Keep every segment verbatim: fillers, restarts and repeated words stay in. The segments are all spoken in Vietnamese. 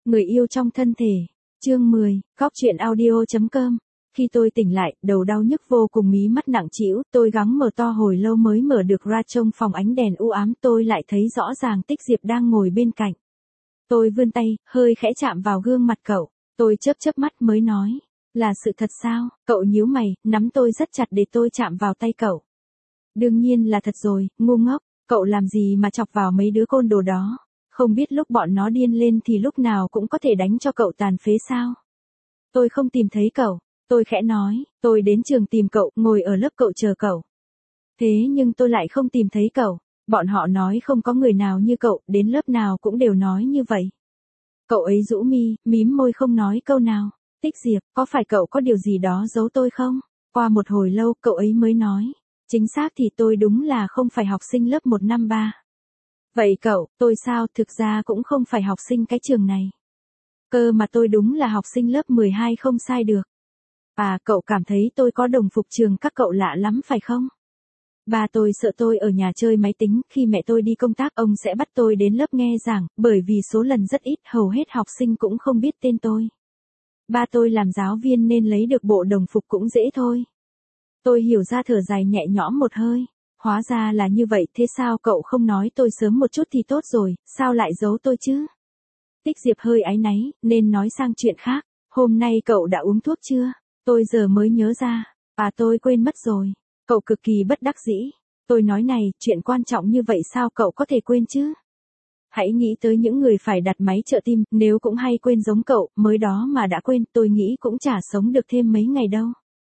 Người yêu trong thân thể. Chương mười, Góc truyện audio.com. Khi tôi tỉnh lại, đầu đau nhức vô cùng, mí mắt nặng trĩu, tôi gắng mở to hồi lâu mới mở được ra. Trong phòng ánh đèn u ám, tôi lại thấy rõ ràng Tích Diệp đang ngồi bên cạnh. Tôi vươn tay, hơi khẽ chạm vào gương mặt cậu. Tôi chớp chớp mắt mới nói, là sự thật sao? Cậu nhíu mày, nắm tôi rất chặt để tôi chạm vào tay cậu. Đương nhiên là thật rồi, ngu ngốc, cậu làm gì mà chọc vào mấy đứa côn đồ đó? Không biết lúc bọn nó điên lên thì lúc nào cũng có thể đánh cho cậu tàn phế sao? Tôi không tìm thấy cậu, tôi khẽ nói, tôi đến trường tìm cậu, ngồi ở lớp cậu chờ cậu. Thế nhưng tôi lại không tìm thấy cậu, bọn họ nói không có người nào như cậu, đến lớp nào cũng đều nói như vậy. Cậu ấy rũ mi, mím môi không nói câu nào. Tích Diệp, có phải cậu có điều gì đó giấu tôi không? Qua một hồi lâu, cậu ấy mới nói, chính xác thì tôi đúng là không phải học sinh lớp một năm ba. Vậy cậu, tôi sao, thực ra cũng không phải học sinh cái trường này. Cơ mà tôi đúng là học sinh lớp mười hai không sai được. À, cậu cảm thấy tôi có đồng phục trường các cậu lạ lắm phải không? Ba tôi sợ tôi ở nhà chơi máy tính, khi mẹ tôi đi công tác ông sẽ bắt tôi đến lớp nghe giảng, bởi vì số lần rất ít, hầu hết học sinh cũng không biết tên tôi. Ba tôi làm giáo viên nên lấy được bộ đồng phục cũng dễ thôi. Tôi hiểu ra, thở dài nhẹ nhõm một hơi. Hóa ra là như vậy, thế sao cậu không nói tôi sớm một chút thì tốt rồi, sao lại giấu tôi chứ? Tích Diệp hơi áy náy, nên nói sang chuyện khác. Hôm nay cậu đã uống thuốc chưa? Tôi giờ mới nhớ ra. À, tôi quên mất rồi. Cậu cực kỳ bất đắc dĩ. Tôi nói này, chuyện quan trọng như vậy sao cậu có thể quên chứ? Hãy nghĩ tới những người phải đặt máy trợ tim, nếu cũng hay quên giống cậu, mới đó mà đã quên, tôi nghĩ cũng chả sống được thêm mấy ngày đâu.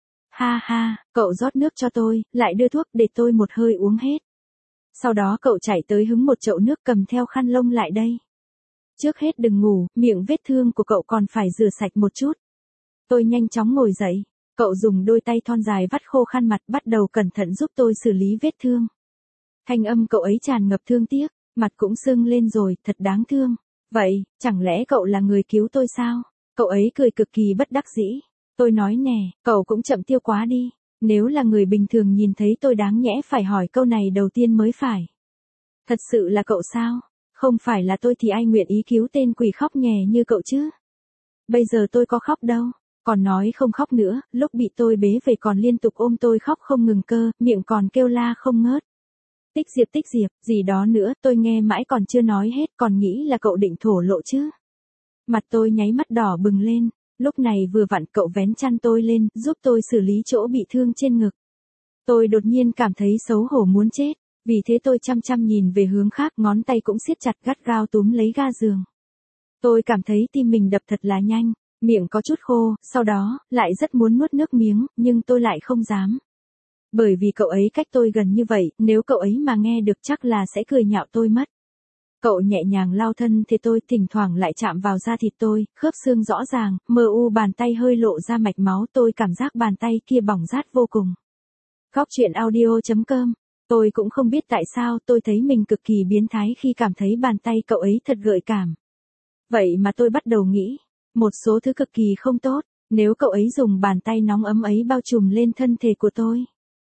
Ha ha, cậu rót nước cho tôi, lại đưa thuốc để tôi một hơi uống hết. Sau đó cậu chạy tới hứng một chậu nước, cầm theo khăn lông lại đây. Trước hết đừng ngủ, miệng vết thương của cậu còn phải rửa sạch một chút. Tôi nhanh chóng ngồi dậy. Cậu dùng đôi tay thon dài vắt khô khăn mặt, bắt đầu cẩn thận giúp tôi xử lý vết thương. Thanh âm cậu ấy tràn ngập thương tiếc, mặt cũng sưng lên rồi, thật đáng thương. Vậy, chẳng lẽ cậu là người cứu tôi sao? Cậu ấy cười cực kỳ bất đắc dĩ. Tôi nói nè, cậu cũng chậm tiêu quá đi. Nếu là người bình thường nhìn thấy tôi đáng nhẽ phải hỏi câu này đầu tiên mới phải. Thật sự là cậu sao? Không phải là tôi thì ai nguyện ý cứu tên quỷ khóc nhè như cậu chứ? Bây giờ tôi có khóc đâu. Còn nói không khóc nữa, lúc bị tôi bế về còn liên tục ôm tôi khóc không ngừng cơ, miệng còn kêu la không ngớt. Tích Diệp, Tích Diệp, gì đó nữa, tôi nghe mãi còn chưa nói hết, còn nghĩ là cậu định thổ lộ chứ. Mặt tôi nháy mắt đỏ bừng lên, lúc này vừa vặn cậu vén chăn tôi lên, giúp tôi xử lý chỗ bị thương trên ngực. Tôi đột nhiên cảm thấy xấu hổ muốn chết, vì thế tôi chăm chăm nhìn về hướng khác, ngón tay cũng siết chặt gắt gao túm lấy ga giường. Tôi cảm thấy tim mình đập thật là nhanh. Miệng có chút khô, sau đó, lại rất muốn nuốt nước miếng, nhưng tôi lại không dám. Bởi vì cậu ấy cách tôi gần như vậy, nếu cậu ấy mà nghe được chắc là sẽ cười nhạo tôi mất. Cậu nhẹ nhàng lao thân thì tôi, thỉnh thoảng lại chạm vào da thịt tôi, khớp xương rõ ràng, mờ u bàn tay hơi lộ ra mạch máu, tôi cảm giác bàn tay kia bỏng rát vô cùng. Góc truyện audio.com. Tôi cũng không biết tại sao tôi thấy mình cực kỳ biến thái khi cảm thấy bàn tay cậu ấy thật gợi cảm. Vậy mà tôi bắt đầu nghĩ. Một số thứ cực kỳ không tốt, nếu cậu ấy dùng bàn tay nóng ấm ấy bao trùm lên thân thể của tôi.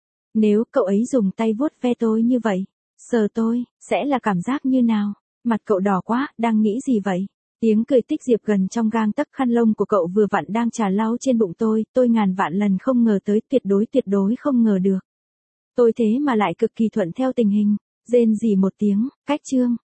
Nếu cậu ấy dùng tay vuốt ve tôi như vậy, sờ tôi, sẽ là cảm giác như nào? Mặt cậu đỏ quá, đang nghĩ gì vậy? Tiếng cười Tích Diệp gần trong gang tấc, khăn lông của cậu vừa vặn đang trà lau trên bụng tôi, tôi ngàn vạn lần không ngờ tới, tuyệt đối tuyệt đối không ngờ được. Tôi thế mà lại cực kỳ thuận theo tình hình, rên rỉ một tiếng, cách chương.